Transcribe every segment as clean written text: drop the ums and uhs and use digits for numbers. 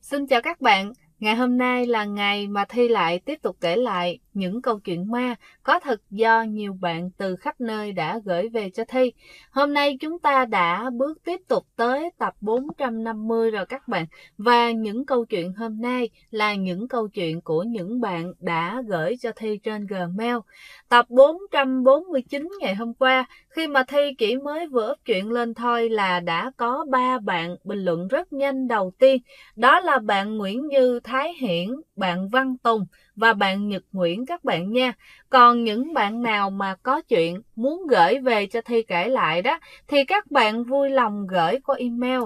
Xin chào các bạn, ngày hôm nay là ngày mà Thi lại tiếp tục kể lại những câu chuyện ma có thật do nhiều bạn từ khắp nơi đã gửi về cho Thi. Hôm nay chúng ta đã bước tiếp tục tới tập 450 rồi các bạn. Và những câu chuyện hôm nay là những câu chuyện của những bạn đã gửi cho Thi trên Gmail. Tập 449 ngày hôm qua, khi mà Thi chỉ mới vừa up chuyện lên thôi là đã có 3 bạn bình luận rất nhanh. Đầu tiên đó là bạn Nguyễn Như Thái Hiển, bạn Văn Tùng và bạn Nhật Nguyễn các bạn nha. Còn những bạn nào mà có chuyện muốn gửi về cho Thi kể lại đó thì các bạn vui lòng gửi qua email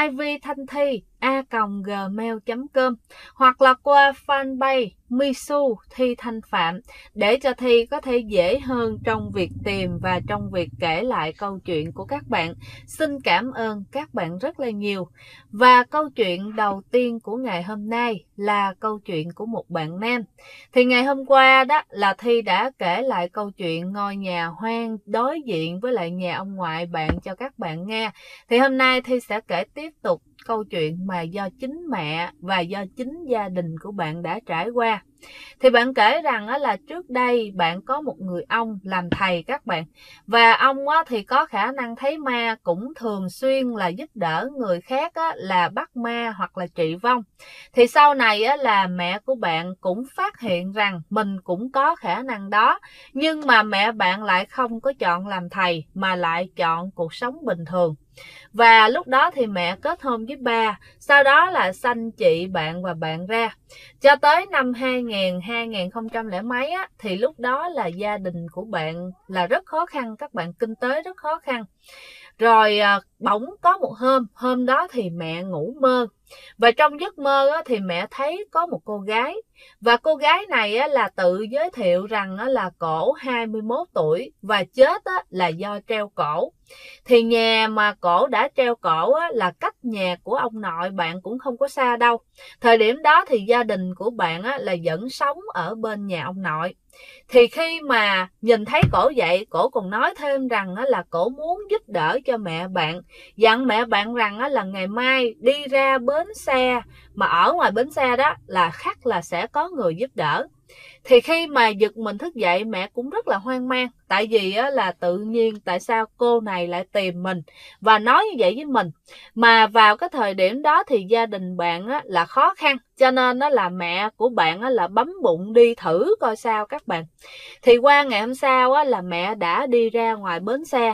ivthanthi@gmail.com hoặc là qua fanpage Misu Thi Thanh Phạm để cho Thi có thể dễ hơn trong việc tìm và trong việc kể lại câu chuyện của các bạn. Xin cảm ơn các bạn rất là nhiều. Và câu chuyện đầu tiên của ngày hôm nay là câu chuyện của một bạn nam. Thì ngày hôm qua đó là Thi đã kể lại câu chuyện ngôi nhà hoang đối diện với lại nhà ông ngoại bạn cho các bạn nghe. Thì hôm nay Thi sẽ kể tiếp tục câu chuyện mà do chính mẹ và do chính gia đình của bạn đã trải qua. Thì bạn kể rằng là trước đây bạn có một người ông làm thầy các bạn. Và ông thì có khả năng thấy ma, cũng thường xuyên là giúp đỡ người khác là bắt ma hoặc là trị vong. Thì sau này là mẹ của bạn cũng phát hiện rằng mình cũng có khả năng đó. Nhưng mà mẹ bạn lại không có chọn làm thầy mà lại chọn cuộc sống bình thường. Và lúc đó thì mẹ kết hôn với ba, sau đó là sanh chị bạn và bạn ra. Cho tới năm 2000 mấy thì lúc đó là gia đình của bạn là rất khó khăn, các bạn, kinh tế rất khó khăn. Rồi bỗng có một hôm đó thì mẹ ngủ mơ. Và trong giấc mơ thì mẹ thấy có một cô gái. Và cô gái này là tự giới thiệu rằng là cổ 21 tuổi và chết là do treo cổ. Thì nhà mà cổ đã treo cổ là cách nhà của ông nội bạn cũng không có xa đâu. Thời điểm đó thì gia đình của bạn là vẫn sống ở bên nhà ông nội. Thì khi mà nhìn thấy cổ vậy, cổ còn nói thêm rằng là cổ muốn giúp đỡ cho mẹ bạn, dặn mẹ bạn rằng là ngày mai đi ra bến xe, mà ở ngoài bến xe đó là khắc là sẽ có người giúp đỡ. Thì khi mà giật mình thức dậy, mẹ cũng rất là hoang mang. Tại vì là tự nhiên tại sao cô này lại tìm mình và nói như vậy với mình. Mà vào cái thời điểm đó thì gia đình bạn là khó khăn, cho nên là mẹ của bạn là bấm bụng đi thử coi sao các bạn. Thì qua ngày hôm sau là mẹ đã đi ra ngoài bến xe,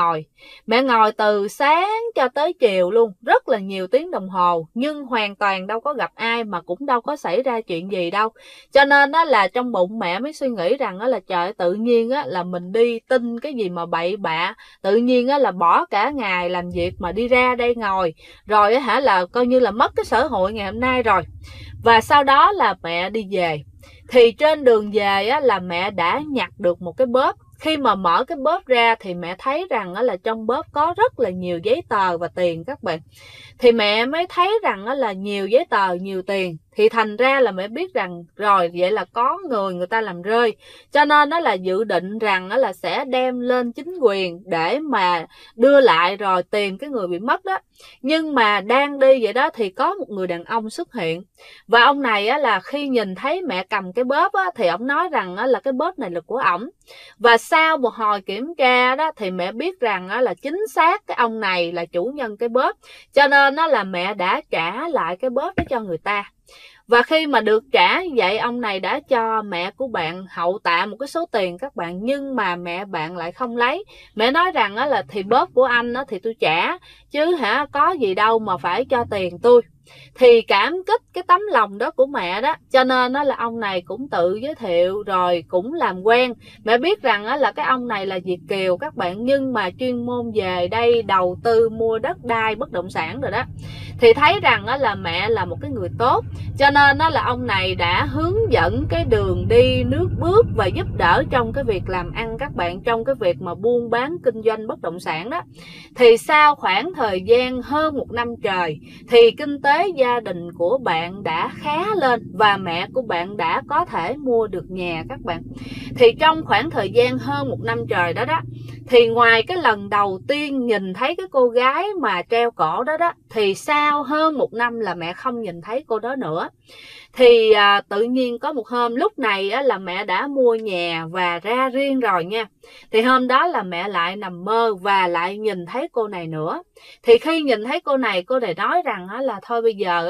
mẹ ngồi từ sáng cho tới chiều luôn, rất là nhiều tiếng đồng hồ, nhưng hoàn toàn đâu có gặp ai mà cũng đâu có xảy ra chuyện gì đâu. Cho nên là trong bụng mẹ mới suy nghĩ rằng là trời, tự nhiên là mình đi tin cái gì mà bậy bạ, tự nhiên là bỏ cả ngày làm việc mà đi ra đây ngồi, rồi là coi như là mất cái sở hội ngày hôm nay rồi. Và sau đó là mẹ đi về. Thì trên đường về là mẹ đã nhặt được một cái bóp. Khi mà mở cái bóp ra thì mẹ thấy rằng là trong bóp có rất là nhiều giấy tờ và tiền các bạn. Thì mẹ mới thấy rằng là nhiều giấy tờ, nhiều tiền. Thì thành ra là mẹ biết rằng rồi vậy là có người ta làm rơi. Cho nên nó là dự định rằng là sẽ đem lên chính quyền để mà đưa lại rồi tìm cái người bị mất đó. Nhưng mà đang đi vậy đó thì có một người đàn ông xuất hiện. Và ông này là khi nhìn thấy mẹ cầm cái bóp thì ông nói rằng là cái bóp này là của ổng. Và sau một hồi kiểm tra đó thì mẹ biết rằng là chính xác cái ông này là chủ nhân cái bóp. Cho nên là mẹ đã trả lại cái bóp đó cho người ta. Và khi mà được trả như vậy, ông này đã cho mẹ của bạn hậu tạ một cái số tiền các bạn. Nhưng mà mẹ bạn lại không lấy. Mẹ nói rằng là thì bóp của anh thì tôi trả, chứ có gì đâu mà phải cho tiền tôi. Thì cảm kích cái tấm lòng đó của mẹ đó, cho nên là ông này cũng tự giới thiệu rồi cũng làm quen. Mẹ biết rằng là cái ông này là Việt kiều các bạn, nhưng mà chuyên môn về đây đầu tư mua đất đai bất động sản rồi đó. Thì thấy rằng là mẹ là một cái người tốt, cho nên là ông này đã hướng dẫn cái đường đi nước bước và giúp đỡ trong cái việc làm ăn các bạn, trong cái việc mà buôn bán kinh doanh bất động sản đó. Thì sau khoảng thời gian hơn 1 năm trời thì kinh tế gia đình của bạn đã khá lên và mẹ của bạn đã có thể mua được nhà các bạn. Thì trong khoảng thời gian hơn 1 năm trời đó Thì ngoài cái lần đầu tiên nhìn thấy cái cô gái mà treo cổ đó đó, thì sau hơn 1 năm là mẹ không nhìn thấy cô đó nữa. Thì tự nhiên có một hôm, lúc này là mẹ đã mua nhà và ra riêng rồi nha. Thì hôm đó là mẹ lại nằm mơ và lại nhìn thấy cô này nữa. Thì khi nhìn thấy cô này nói rằng là thôi bây giờ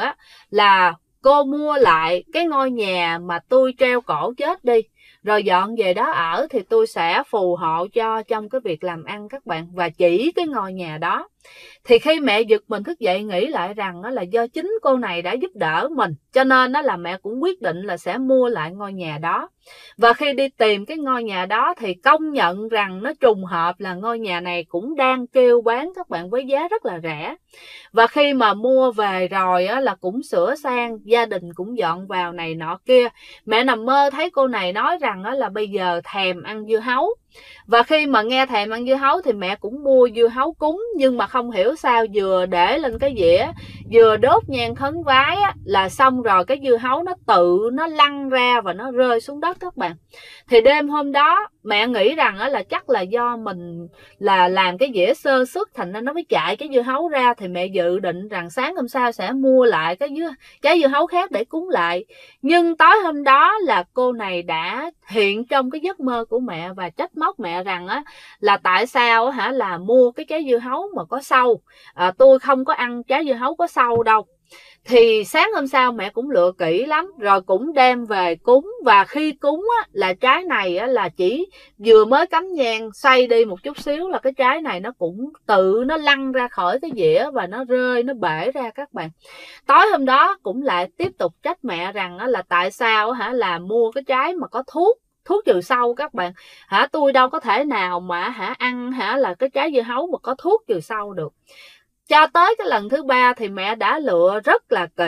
là cô mua lại cái ngôi nhà mà tôi treo cổ chết đi, rồi dọn về đó ở, thì tôi sẽ phù hộ cho trong cái việc làm ăn các bạn, và chỉ cái ngôi nhà đó. Thì khi mẹ giật mình thức dậy nghĩ lại rằng là do chính cô này đã giúp đỡ mình, cho nên là mẹ cũng quyết định là sẽ mua lại ngôi nhà đó. Và khi đi tìm cái ngôi nhà đó thì công nhận rằng nó trùng hợp là ngôi nhà này cũng đang kêu bán các bạn với giá rất là rẻ. Và khi mà mua về rồi là cũng sửa sang, gia đình cũng dọn vào này nọ kia. Mẹ nằm mơ thấy cô này nói rằng là bây giờ thèm ăn dưa hấu. Và khi mà nghe thèm ăn dưa hấu thì mẹ cũng mua dưa hấu cúng, nhưng mà không hiểu sao vừa để lên cái dĩa, vừa đốt nhang khấn vái là xong rồi cái dưa hấu nó lăn ra và nó rơi xuống đất các bạn. Thì đêm hôm đó mẹ nghĩ rằng là chắc là do mình là làm cái dĩa sơ suất thành ra nó mới chạy cái dưa hấu ra. Thì mẹ dự định rằng sáng hôm sau sẽ mua lại cái dưa hấu khác để cúng lại. Nhưng tối hôm đó là cô này đã hiện trong cái giấc mơ của mẹ và trách móc mẹ rằng là tại sao là mua cái trái dưa hấu mà có sâu, tôi không có ăn trái dưa hấu có sâu đâu. Thì sáng hôm sau mẹ cũng lựa kỹ lắm rồi cũng đem về cúng. Và khi cúng là trái này là chỉ vừa mới cắm nhang xoay đi một chút xíu là cái trái này nó cũng tự nó lăn ra khỏi cái dĩa và nó rơi, nó bể ra các bạn. Tối hôm đó cũng lại tiếp tục trách mẹ rằng là tại sao là mua cái trái mà có thuốc trừ sâu các bạn. Tôi đâu có thể nào mà ăn là cái trái dưa hấu mà có thuốc trừ sâu được. Cho tới cái lần thứ 3 thì mẹ đã lựa rất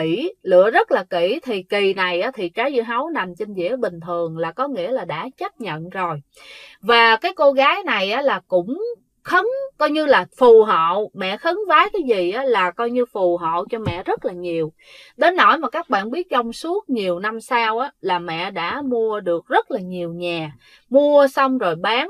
là kỹ. Thì kỳ này thì trái dưa hấu nằm trên dĩa bình thường là có nghĩa là đã chấp nhận rồi. Và cái cô gái này là cũng khấn, coi như là phù hộ mẹ, khấn vái cái gì là coi như phù hộ cho mẹ rất là nhiều. Đến nỗi mà các bạn biết trong suốt nhiều năm sau là mẹ đã mua được rất là nhiều nhà, mua xong rồi bán,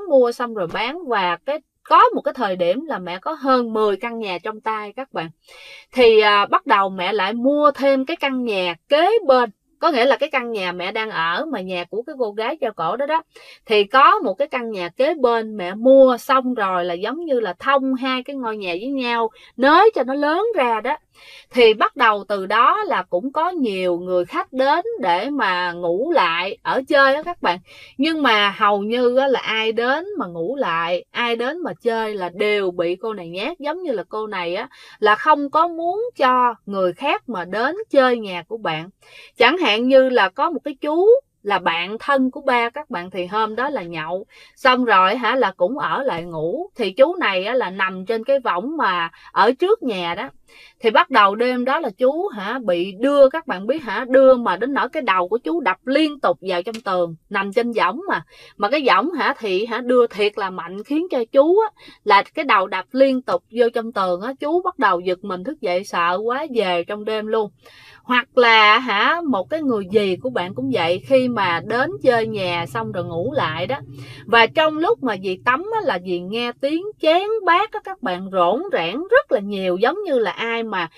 và có một cái thời điểm là mẹ có hơn 10 căn nhà trong tay các bạn. Thì bắt đầu mẹ lại mua thêm cái căn nhà kế bên. Có nghĩa là cái căn nhà mẹ đang ở mà nhà của cái cô gái treo cổ đó đó, thì có một cái căn nhà kế bên mẹ mua xong rồi là giống như là thông hai cái ngôi nhà với nhau, nới cho nó lớn ra đó. Thì bắt đầu từ đó là cũng có nhiều người khách đến để mà ngủ lại ở chơi đó các bạn. Nhưng mà hầu như là ai đến mà ngủ lại, ai đến mà chơi là đều bị cô này nhát. Giống như là cô này là không có muốn cho người khác mà đến chơi nhà của bạn. Chẳng hạn như là có một cái chú là bạn thân của ba các bạn, thì hôm đó là nhậu xong rồi là cũng ở lại ngủ. Thì chú này là nằm trên cái võng mà ở trước nhà đó. Thì bắt đầu đêm đó là chú bị đưa, các bạn biết đưa mà đến nỗi cái đầu của chú đập liên tục vào trong tường, nằm trên võng mà cái võng thì đưa thiệt là mạnh, khiến cho chú là cái đầu đập liên tục vô trong tường chú bắt đầu giật mình thức dậy sợ quá, về trong đêm luôn. Hoặc là một cái người dì của bạn cũng vậy, khi mà đến chơi nhà xong rồi ngủ lại đó, và trong lúc mà dì tắm là dì nghe tiếng chén bát các bạn rỗn rẽn rất là nhiều, giống như là ai mà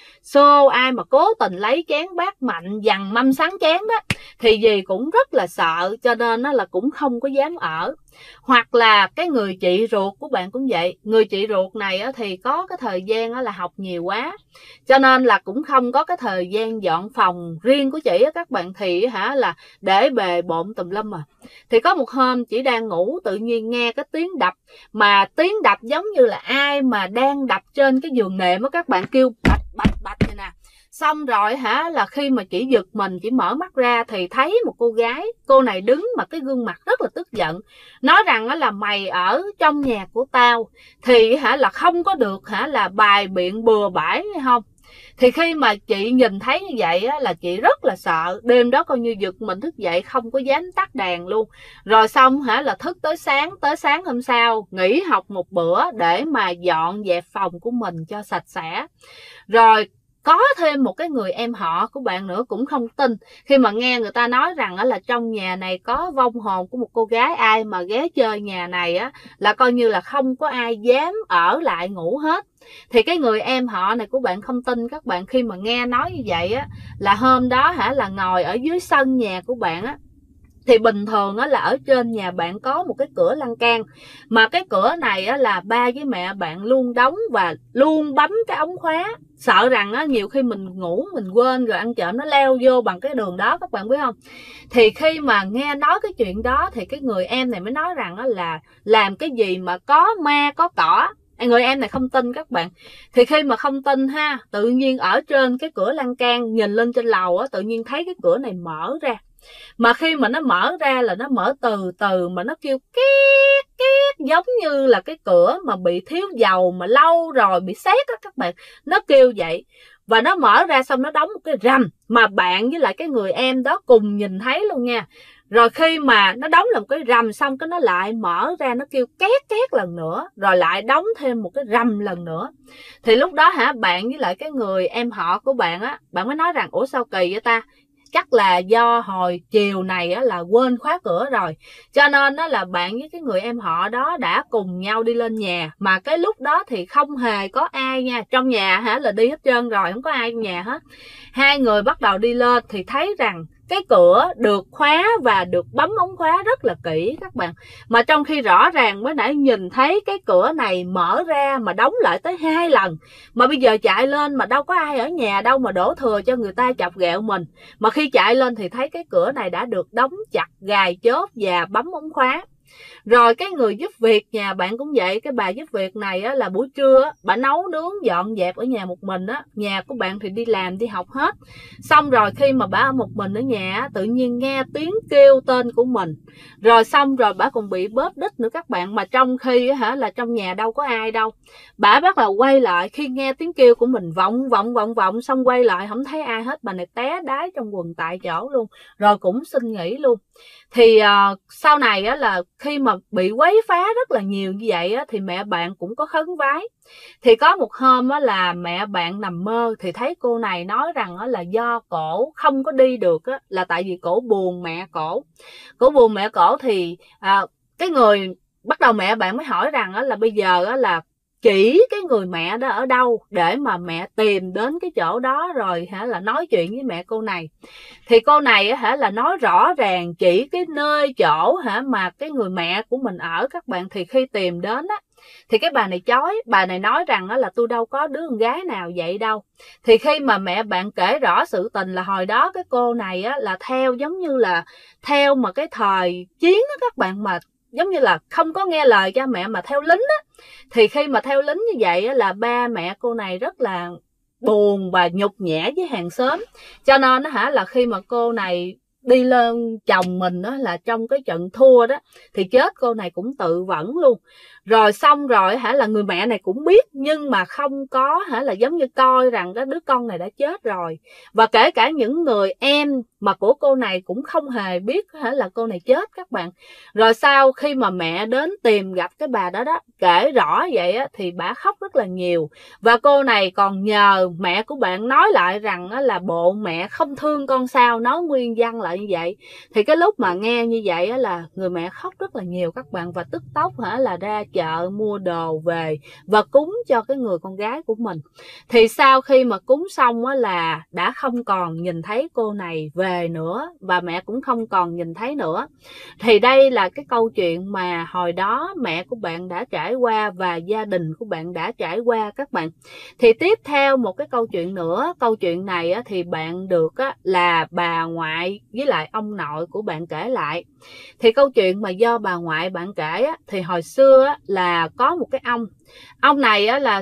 ai mà cố tình lấy chén bát mạnh dằn mâm sáng chén đó. Thì dì cũng rất là sợ, cho nên là cũng không có dám ở. Hoặc là cái người chị ruột của bạn cũng vậy. Người chị ruột này thì có cái thời gian là học nhiều quá, cho nên là cũng không có cái thời gian dọn phòng riêng của chị các bạn. Thì là để bề bộn tùm lum Thì có một hôm chị đang ngủ, tự nhiên nghe cái tiếng đập, mà tiếng đập giống như là ai mà đang đập trên cái giường nệm các bạn, kêu bạch bạch bạch vậy nè. Xong rồi là khi mà chị giật mình, chị mở mắt ra thì thấy một cô gái. Cô này đứng mà cái gương mặt rất là tức giận, nói rằng là mày ở trong nhà của tao thì là không có được là bài biện bừa bãi hay không. Thì khi mà chị nhìn thấy như vậy là chị rất là sợ. Đêm đó coi như giật mình thức dậy không có dám tắt đèn luôn. Rồi xong là thức tới sáng hôm sau, nghỉ học một bữa để mà dọn dẹp phòng của mình cho sạch sẽ. Rồi có thêm một cái người em họ của bạn nữa cũng không tin. Khi mà nghe người ta nói rằng là trong nhà này có vong hồn của một cô gái, ai mà ghé chơi nhà này á là coi như là không có ai dám ở lại ngủ hết. Thì cái người em họ này của bạn không tin các bạn, khi mà nghe nói như vậy á, là hôm đó là ngồi ở dưới sân nhà của bạn á, thì bình thường á là ở trên nhà bạn có một cái cửa lan can, mà cái cửa này á là ba với mẹ bạn luôn đóng và luôn bấm cái ống khóa, sợ rằng á nhiều khi mình ngủ mình quên rồi ăn trộm nó leo vô bằng cái đường đó, các bạn biết không. Thì khi mà nghe nói cái chuyện đó thì cái người em này mới nói rằng á là làm cái gì mà có ma có cỏ. Người em này không tin các bạn. Thì khi mà không tin ha, tự nhiên ở trên cái cửa lan can nhìn lên trên lầu á, tự nhiên thấy cái cửa này mở ra. Mà khi mà nó mở ra là nó mở từ từ mà nó kêu két két, giống như là cái cửa mà bị thiếu dầu mà lâu rồi bị sét á các bạn, nó kêu vậy. Và nó mở ra xong nó đóng một cái rầm, mà bạn với lại cái người em đó cùng nhìn thấy luôn nha. Rồi khi mà nó đóng là một cái rầm xong cái nó lại mở ra, nó kêu két két lần nữa, rồi lại đóng thêm một cái rầm lần nữa. Thì lúc đó bạn với lại cái người em họ của bạn á, bạn mới nói rằng ủa sao kỳ vậy ta, chắc là do hồi chiều này á là quên khóa cửa rồi, cho nên á là bạn với cái người em họ đó đã cùng nhau đi lên nhà. Mà cái lúc đó thì không hề có ai nha, trong nhà là đi hết trơn rồi, không có ai trong nhà hết. Hai người bắt đầu đi lên thì thấy rằng cái cửa được khóa và được bấm ống khóa rất là kỹ các bạn. Mà trong khi rõ ràng mới nãy nhìn thấy cái cửa này mở ra mà đóng lại tới 2 lần. Mà bây giờ chạy lên mà đâu có ai ở nhà đâu mà đổ thừa cho người ta chọc ghẹo mình. Mà khi chạy lên thì thấy cái cửa này đã được đóng chặt, gài chốt và bấm ống khóa. Rồi cái người giúp việc nhà bạn cũng vậy. Cái bà giúp việc này á, là buổi trưa á, bà nấu nướng dọn dẹp ở nhà một mình á. Nhà của bạn thì đi làm đi học hết. Xong rồi khi mà bà ở một mình ở nhà á, tự nhiên nghe tiếng kêu tên của mình. Rồi xong rồi bà còn bị bóp đít nữa các bạn. Mà trong khi là trong nhà đâu có ai đâu. Bà bắt đầu quay lại khi nghe tiếng kêu của mình vọng. Xong quay lại không thấy ai hết. Bà này té đái trong quần tại chỗ luôn. Rồi cũng xin nghỉ luôn. Thì sau này á, là khi mà bị quấy phá rất là nhiều như vậy á, thì mẹ bạn cũng có khấn vái. Thì có một hôm á, là mẹ bạn nằm mơ thì thấy cô này nói rằng á, là do cổ không có đi được á, là tại vì cổ buồn mẹ cổ. Cổ buồn mẹ cổ thì cái người bắt đầu mẹ bạn mới hỏi rằng á, là bây giờ á, là chỉ cái người mẹ đó ở đâu để mà mẹ tìm đến cái chỗ đó rồi là nói chuyện với mẹ cô này. Thì cô này là nói rõ ràng chỉ cái nơi chỗ mà cái người mẹ của mình ở các bạn. Thì khi tìm đến á, thì cái bà này chối, bà này nói rằng là tôi đâu có đứa con gái nào vậy đâu. Thì khi mà mẹ bạn kể rõ sự tình là hồi đó cái cô này á, là theo giống như là theo mà cái thời chiến á các bạn, mà giống như là không có nghe lời cha mẹ mà theo lính á. Thì khi mà theo lính như vậy á, là ba mẹ cô này rất là buồn và nhục nhã với hàng xóm. Cho nên là khi mà cô này đi lên chồng mình đó, là trong cái trận thua đó thì chết, cô này cũng tự vẫn luôn. Rồi xong rồi là người mẹ này cũng biết, nhưng mà không có là giống như coi rằng cái đứa con này đã chết rồi. Và kể cả những người em mà của cô này cũng không hề biết là cô này chết các bạn. Rồi sau khi mà mẹ đến tìm gặp cái bà đó đó, kể rõ vậy á, thì bà khóc rất là nhiều. Và cô này còn nhờ mẹ của bạn nói lại rằng là bộ mẹ không thương con sao, nói nguyên văn lại như vậy. Thì cái lúc mà nghe như vậy á, là người mẹ khóc rất là nhiều các bạn, và tức tốc là ra chợ mua đồ về và cúng cho cái người con gái của mình. Thì sau khi mà cúng xong á, là đã không còn nhìn thấy cô này về nữa, và mẹ cũng không còn nhìn thấy nữa. Thì đây là cái câu chuyện mà hồi đó mẹ của bạn đã trải qua và gia đình của bạn đã trải qua các bạn. Thì tiếp theo một cái câu chuyện nữa. Câu chuyện này á, thì bạn được á, là bà ngoại với lại ông nội của bạn kể lại. Thì câu chuyện mà do bà ngoại bạn kể á, thì hồi xưa á, là có một cái ông này á, là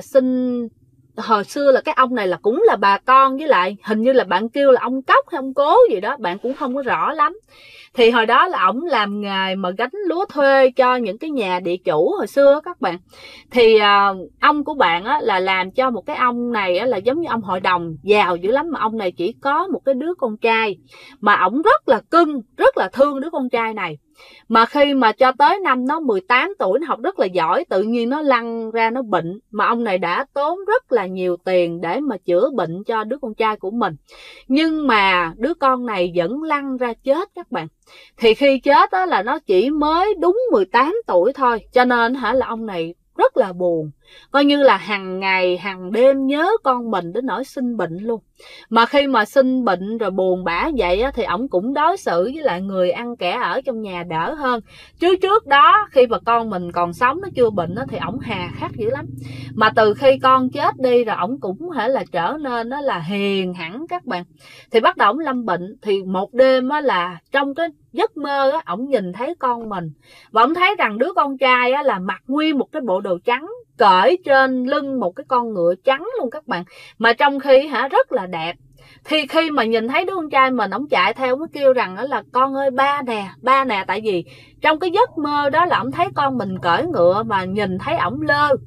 hồi xưa là cái ông này là cũng là bà con, với lại hình như là bạn kêu là ông Cóc hay ông Cố gì đó, bạn cũng không có rõ lắm. Thì hồi đó là ổng làm nghề mà gánh lúa thuê cho những cái nhà địa chủ hồi xưa các bạn. Thì ông của bạn á, là làm cho một cái ông này á, là giống như ông hội đồng giàu dữ lắm, mà ông này chỉ có một cái đứa con trai, mà ổng rất là cưng, rất là thương đứa con trai này. Mà khi mà cho tới năm nó 18 tuổi, nó học rất là giỏi, tự nhiên nó lăn ra nó bệnh. Mà ông này đã tốn rất là nhiều tiền để mà chữa bệnh cho đứa con trai của mình. Nhưng mà đứa con này vẫn lăn ra chết các bạn. Thì khi chết đó là nó chỉ mới đúng 18 tuổi thôi. Cho nên là ông này rất là buồn, coi như là hàng ngày hàng đêm nhớ con mình đến nỗi sinh bệnh luôn. Mà khi mà sinh bệnh rồi buồn bã vậy á, thì ổng cũng đối xử với lại người ăn kẻ ở trong nhà đỡ hơn. Chứ trước đó khi mà con mình còn sống, nó chưa bệnh á, thì ổng hà khắc dữ lắm. Mà từ khi con chết đi rồi ổng cũng là trở nên đó là hiền hẳn các bạn. Thì bắt đầu ổng lâm bệnh, thì một đêm á là trong cái giấc mơ á, ổng nhìn thấy con mình và ổng thấy rằng đứa con trai á là mặc nguyên một cái bộ đồ trắng, cởi trên lưng một cái con ngựa trắng luôn các bạn, mà trong khi rất là đẹp. Thì khi mà nhìn thấy đứa con trai mình, ổng chạy theo, mới kêu rằng là con ơi ba nè. Tại vì trong cái giấc mơ đó là ổng thấy con mình cởi ngựa mà nhìn thấy ổng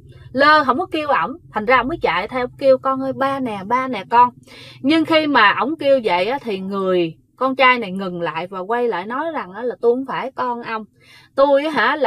lơ không có kêu ổng, thành ra ổng mới chạy theo kêu con ơi ba nè con. Nhưng khi mà ổng kêu vậy á, thì người con trai này ngừng lại và quay lại nói rằng là tôi không phải con ông, tôi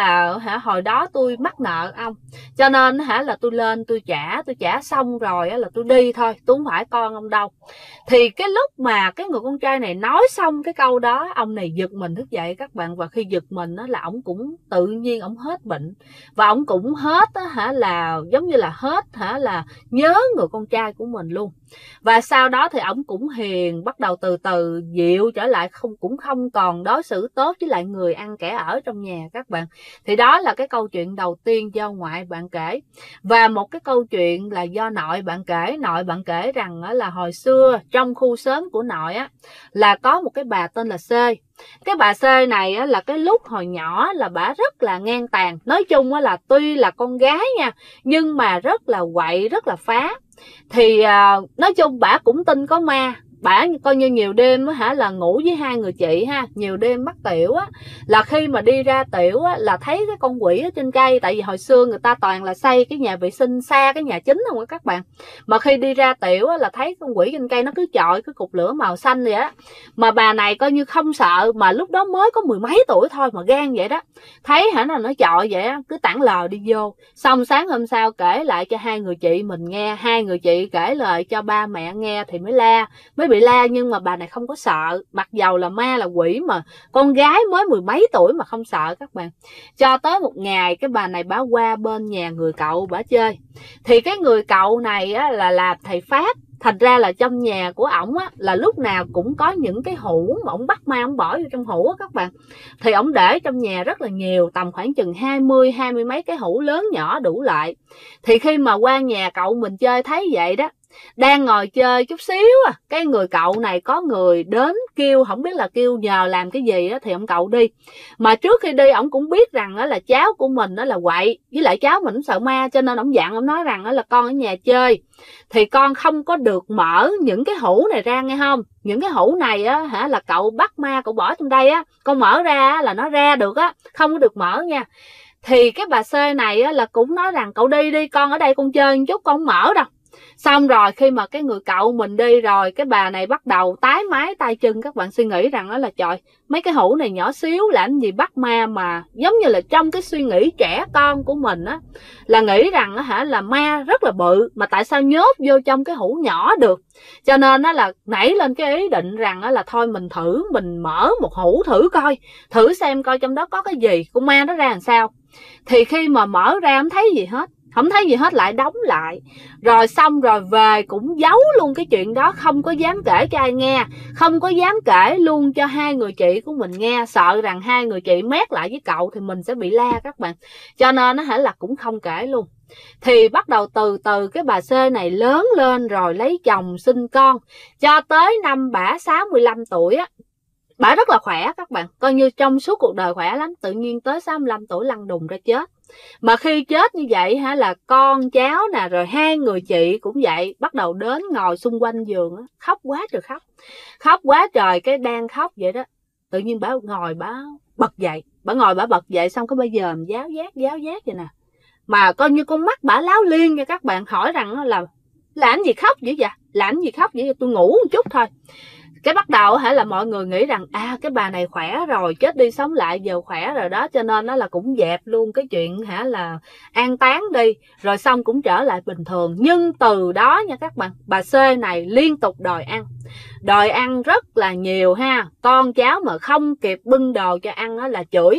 hồi đó tôi mắc nợ ông, cho nên là tôi lên tôi trả xong rồi là tôi đi thôi, tôi không phải con ông đâu. Thì cái lúc mà cái người con trai này nói xong cái câu đó, ông này giật mình thức dậy các bạn. Và khi giật mình là ổng cũng tự nhiên ổng hết bệnh, và ổng cũng hết là giống như là hết là nhớ người con trai của mình luôn. Và sau đó thì ổng cũng hiền, bắt đầu từ từ dịu trở lại, cũng không còn đối xử tốt với lại người ăn kẻ ở trong nhà các bạn. Thì đó là cái câu chuyện đầu tiên do ngoại bạn kể. Và một cái câu chuyện là do nội bạn kể. Nội bạn kể rằng là hồi xưa trong khu xóm của nội á, là có một cái bà tên là C. Cái bà C này á, là cái lúc hồi nhỏ là bả rất là ngang tàn. Nói chung á, là tuy là con gái nha, nhưng mà rất là quậy, rất là phá. Thì nói chung bả cũng tin có ma. Bả coi như nhiều đêm là ngủ với hai người chị nhiều đêm mắc tiểu á, là khi mà đi ra tiểu á, là thấy cái con quỷ ở trên cây. Tại vì hồi xưa người ta toàn là xây cái nhà vệ sinh xa cái nhà chính không các bạn, mà khi đi ra tiểu á, là thấy con quỷ trên cây nó cứ chọi cái cục lửa màu xanh vậy á. Mà bà này coi như không sợ, mà lúc đó mới có mười mấy tuổi thôi mà gan vậy đó. Thấy nó chọi vậy á, cứ tản lờ đi vô. Xong sáng hôm sau kể lại cho hai người chị mình nghe, hai người chị kể lời cho ba mẹ nghe thì mới bị la. Nhưng mà bà này không có sợ, mặc dầu là ma là quỷ mà con gái mới mười mấy tuổi mà không sợ các bạn. Cho tới một ngày cái bà này bả qua bên nhà người cậu bả chơi. Thì cái người cậu này á, là làm thầy Pháp. Thành ra là trong nhà của ổng á, là lúc nào cũng có những cái hũ mà ổng bắt ma ổng bỏ vô trong hũ á các bạn. Thì ổng để trong nhà rất là nhiều, tầm khoảng chừng 20 mấy cái hũ lớn nhỏ đủ lại. Thì khi mà qua nhà cậu mình chơi thấy vậy đó, đang ngồi chơi chút xíu cái người cậu này có người đến kêu, không biết là kêu nhờ làm cái gì á, thì ông cậu đi. Mà trước khi đi ổng cũng biết rằng là cháu của mình là quậy, với lại cháu mình sợ ma, cho nên ổng dặn, ổng nói rằng là con ở nhà chơi thì con không có được mở những cái hũ này ra nghe không. Những cái hũ này á là cậu bắt ma cậu bỏ trong đây á, con mở ra là nó ra được á, không có được mở nha. Thì cái bà C này á, là cũng nói rằng cậu đi con ở đây con chơi một chút, con không mở đâu. Xong rồi khi mà cái người cậu mình đi rồi, cái bà này bắt đầu tái mái tay chân. Các bạn suy nghĩ rằng đó là trời, mấy cái hũ này nhỏ xíu làm gì bắt ma, mà giống như là trong cái suy nghĩ trẻ con của mình á, là nghĩ rằng là ma rất là bự, mà tại sao nhốt vô trong cái hũ nhỏ được. Cho nên đó là nảy lên cái ý định rằng là thôi mình mở một hũ thử coi, thử xem coi trong đó có cái gì, con ma nó ra làm sao. Thì khi mà mở ra không thấy gì hết, lại đóng lại. Rồi xong rồi về cũng giấu luôn cái chuyện đó, không có dám kể cho ai nghe, không có dám kể luôn cho hai người chị của mình nghe, sợ rằng hai người chị mét lại với cậu thì mình sẽ bị la các bạn. Cho nên là cũng không kể luôn. Thì bắt đầu từ từ cái bà C này lớn lên rồi lấy chồng sinh con, cho tới năm bả 65 tuổi á, bả rất là khỏe các bạn, coi như trong suốt cuộc đời khỏe lắm. Tự nhiên tới 65 tuổi lăn đùng ra chết. Mà khi chết như vậy là con cháu nè, rồi hai người chị cũng vậy, bắt đầu đến ngồi xung quanh giường khóc quá trời khóc quá trời. Cái đang khóc vậy đó, tự nhiên bả ngồi bả bật dậy, xong cái bây giờ giáo giác vậy nè, mà coi như con mắt bả láo liên nha các bạn. Hỏi rằng là làm gì khóc dữ vậy, tôi ngủ một chút thôi. Cái bắt đầu là mọi người nghĩ rằng cái bà này khỏe rồi, chết đi sống lại giờ khỏe rồi đó, cho nên nó là cũng dẹp luôn cái chuyện là an táng đi, rồi xong cũng trở lại bình thường. Nhưng từ đó nha các bạn, bà C này liên tục đòi ăn rất là nhiều ha. Con cháu mà không kịp bưng đồ cho ăn là chửi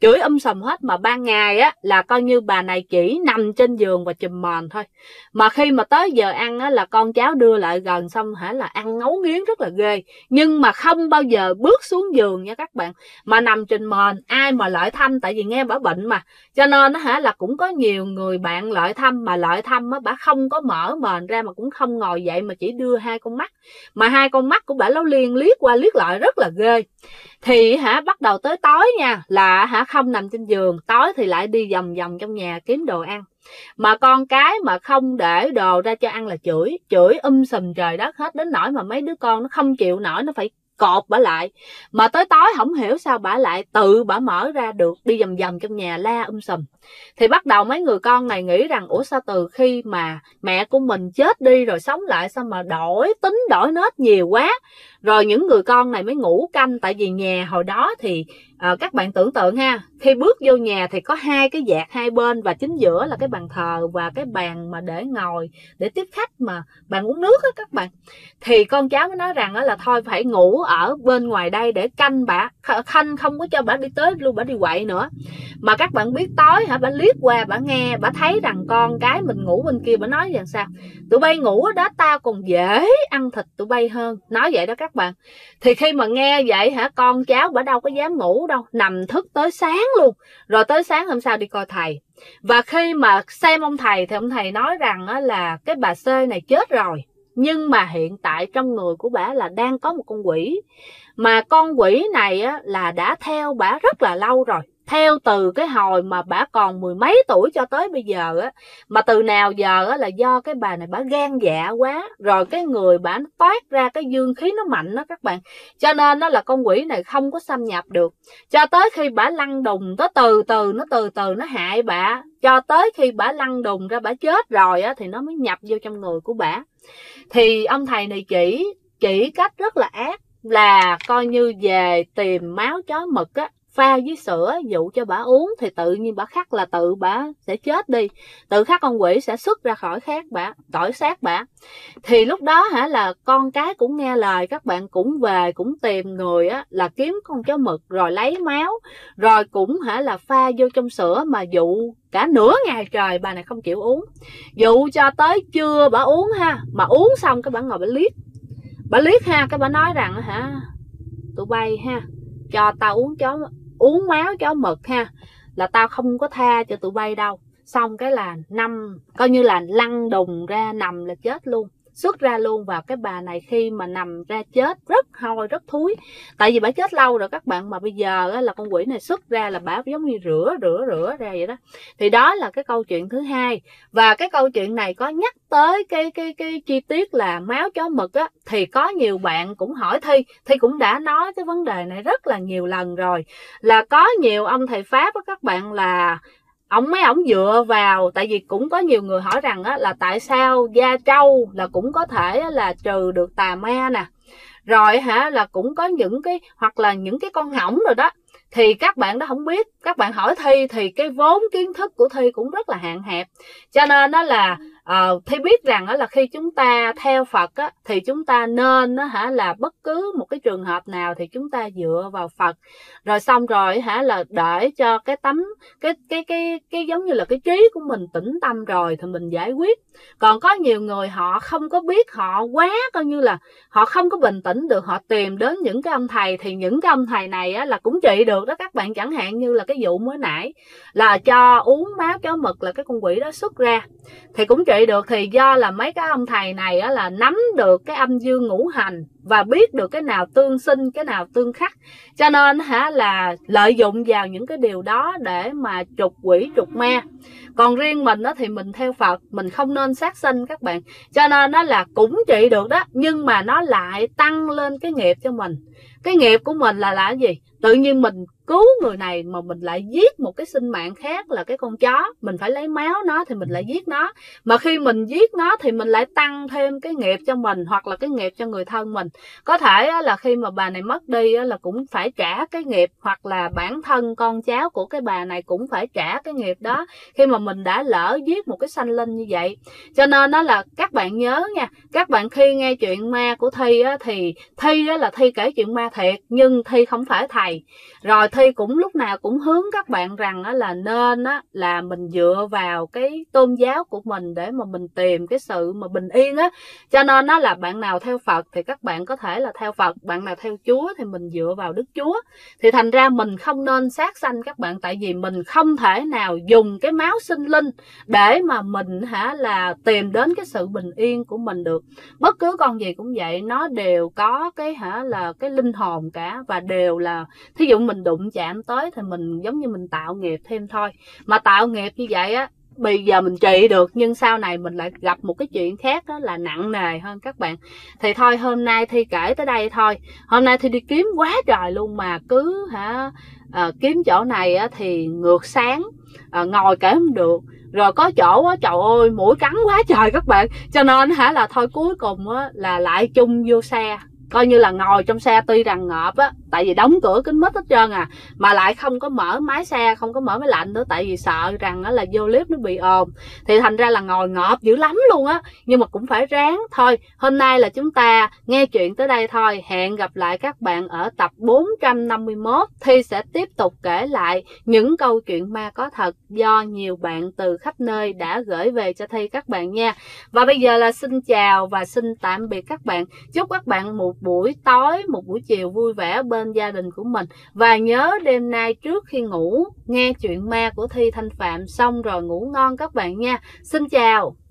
sùm hết. Mà ban ngày là coi như bà này chỉ nằm trên giường và chùm mền thôi, mà khi mà tới giờ ăn là con cháu đưa lại gần, xong là ăn ngấu nghiến rất là ghê, nhưng mà không bao giờ bước xuống giường nha các bạn, mà nằm trên mền. Ai mà lại thăm, tại vì nghe bà bệnh mà, cho nên là cũng có nhiều người bạn lại thăm, mà lại thăm bà không có mở mền ra, mà cũng không ngồi dậy, mà chỉ đưa hai con mắt, mà hai con mắt của bà lấu liên liếc qua liếc lại rất là ghê. Thì bắt đầu tới tối nha, là không nằm trên giường, tối thì lại đi vòng vòng trong nhà kiếm đồ ăn. Mà con cái mà không để đồ ra cho ăn là chửi sùm trời đất hết, đến nỗi mà mấy đứa con nó không chịu nổi, nó phải cột bả lại. Mà tới tối không hiểu sao bả lại tự bả mở ra được, đi vòng vòng trong nhà la sùm. Thì bắt đầu mấy người con này nghĩ rằng ủa sao từ khi mà mẹ của mình chết đi rồi sống lại, sao mà đổi tính đổi nết nhiều quá. Rồi những người con này mới ngủ canh, tại vì nhà hồi đó thì các bạn tưởng tượng ha, khi bước vô nhà thì có hai cái dạt hai bên, và chính giữa là cái bàn thờ và cái bàn mà để ngồi để tiếp khách, mà bàn uống nước các bạn. Thì con cháu mới nói rằng là thôi phải ngủ ở bên ngoài đây để canh bả, khanh không có cho bả đi tới luôn, bả đi quậy nữa. Mà các bạn biết tối bả liếc qua, bả nghe, bả thấy rằng con cái mình ngủ bên kia, bả nói rằng sao tụi bay ngủ ở đó tao còn dễ ăn thịt tụi bay hơn, nói vậy đó các bạn. Thì khi mà nghe vậy con cháu bả đâu có dám ngủ đâu, nằm thức tới sáng luôn. Rồi tới sáng hôm sau đi coi thầy, và khi mà xem ông thầy thì ông thầy nói rằng là cái bà C này chết rồi, nhưng mà hiện tại trong người của bả là đang có một con quỷ. Mà con quỷ này là đã theo bả rất là lâu rồi, theo từ cái hồi mà bả còn mười mấy tuổi cho tới bây giờ mà từ nào giờ là do cái bà này bả gan dạ quá, rồi cái người bả nó toát ra cái dương khí nó mạnh đó các bạn, cho nên là con quỷ này không có xâm nhập được, cho tới khi bả lăn đùng, nó từ từ nó hại bả, cho tới khi bả lăn đùng ra bả chết rồi thì nó mới nhập vô trong người của bả. Thì ông thầy này chỉ cách rất là ác, là coi như về tìm máu chó mực pha với sữa dụ cho bả uống, thì tự nhiên bả khắc là tự bả sẽ chết đi, tự khắc con quỷ sẽ xuất ra khỏi xác bả. Thì lúc đó là con cái cũng nghe lời, các bạn cũng về cũng tìm người là kiếm con chó mực, rồi lấy máu, rồi cũng là pha vô trong sữa, mà dụ cả nửa ngày trời bà này không chịu uống, dụ cho tới trưa bả uống mà uống xong cái bả ngồi bả liếc cái bả nói rằng tụi bay cho tao uống máu chó mực là tao không có tha cho tụi bay đâu. Xong cái là coi như là lăn đùng ra nằm là chết luôn, xuất ra luôn. Vào cái bà này khi mà nằm ra chết rất hôi rất thúi, tại vì bà chết lâu rồi các bạn, mà bây giờ là con quỷ này xuất ra là bà giống như rửa ra vậy đó. Thì đó là cái câu chuyện thứ hai. Và cái câu chuyện này có nhắc tới cái chi tiết là máu chó mực thì có nhiều bạn cũng hỏi Thi cũng đã nói cái vấn đề này rất là nhiều lần rồi, là có nhiều ông thầy Pháp các bạn, là mấy ổng dựa vào, tại vì cũng có nhiều người hỏi rằng là tại sao da trâu là cũng có thể là trừ được tà ma nè, rồi là cũng có những cái, hoặc là những cái con hỏng rồi đó. Thì các bạn đó không biết, các bạn hỏi Thi thì cái vốn kiến thức của Thi cũng rất là hạn hẹp, cho nên đó là Thi biết rằng là khi chúng ta theo Phật thì chúng ta nên là bất cứ một cái trường hợp nào thì chúng ta dựa vào Phật, rồi xong rồi là để cho cái giống như là cái trí của mình tĩnh tâm rồi thì mình giải quyết. Còn có nhiều người họ không có biết, họ quá coi như là họ không có bình tĩnh được, họ tìm đến những cái ông thầy, thì những cái ông thầy này là cũng trị được đó các bạn. Chẳng hạn như là cái vụ mới nãy là cho uống máu chó mực là cái con quỷ đó xuất ra thì cũng trị được, thì do là mấy cái ông thầy này là nắm được cái âm dương ngũ hành và biết được cái nào tương sinh cái nào tương khắc, cho nên là lợi dụng vào những cái điều đó để mà trục quỷ trục ma. Còn riêng mình thì mình theo Phật, mình không nên sát sinh các bạn, cho nên là cũng trị được đó, nhưng mà nó lại tăng lên cái nghiệp cho mình. Cái nghiệp của mình là cái gì? Tự nhiên mình cứu người này mà mình lại giết một cái sinh mạng khác là cái con chó, mình phải lấy máu nó thì mình lại giết nó. Mà khi mình giết nó thì mình lại tăng thêm cái nghiệp cho mình hoặc là cái nghiệp cho người thân mình. Có thể là khi mà bà này mất đi là cũng phải trả cái nghiệp, hoặc là bản thân con cháu của cái bà này cũng phải trả cái nghiệp đó khi mà mình đã lỡ giết một cái sanh linh như vậy. Cho nên đó là các bạn nhớ nha, các bạn khi nghe chuyện ma của Thi thì Thi là Thi kể chuyện ma thiệt, nhưng Thi không phải thầy. Rồi Thi cũng lúc nào cũng hướng các bạn rằng là nên là mình dựa vào cái tôn giáo của mình để mà mình tìm cái sự mà bình yên á. Cho nên đó là bạn nào theo Phật thì các bạn có thể là theo Phật, bạn nào theo Chúa thì mình dựa vào Đức Chúa. Thì thành ra mình không nên sát sanh các bạn, tại vì mình không thể nào dùng cái máu sinh linh để mà mình là tìm đến cái sự bình yên của mình được. Bất cứ con gì cũng vậy, nó đều có cái là cái linh hồn cả, và đều là thí dụ mình đụng chạm tới thì mình giống như mình tạo nghiệp thêm thôi. Mà tạo nghiệp như vậy bây giờ mình trị được, nhưng sau này mình lại gặp một cái chuyện khác đó là nặng nề hơn các bạn. Thì thôi hôm nay Thi kể tới đây thôi. Hôm nay Thi đi kiếm quá trời luôn mà cứ kiếm chỗ này thì ngược sáng, ngồi kể không được. Rồi có chỗ trời ơi mũi cắn quá trời các bạn. Cho nên là thôi cuối cùng là lại chung vô xe, coi như là ngồi trong xe, tuy rằng ngợp tại vì đóng cửa kính mít hết trơn mà lại không có mở máy xe, không có mở máy lạnh nữa, tại vì sợ rằng là vô lift nó bị ồn. Thì thành ra là ngồi ngợp dữ lắm luôn nhưng mà cũng phải ráng thôi. Hôm nay là chúng ta nghe chuyện tới đây thôi. Hẹn gặp lại các bạn ở tập 451. Thi sẽ tiếp tục kể lại những câu chuyện ma có thật do nhiều bạn từ khắp nơi đã gửi về cho Thi các bạn nha. Và bây giờ là xin chào và xin tạm biệt các bạn. Chúc các bạn một buổi tối, một buổi chiều vui vẻ bên gia đình của mình. Và nhớ đêm nay trước khi ngủ nghe chuyện ma của Thi Thanh Phạm xong rồi ngủ ngon các bạn nha. Xin chào.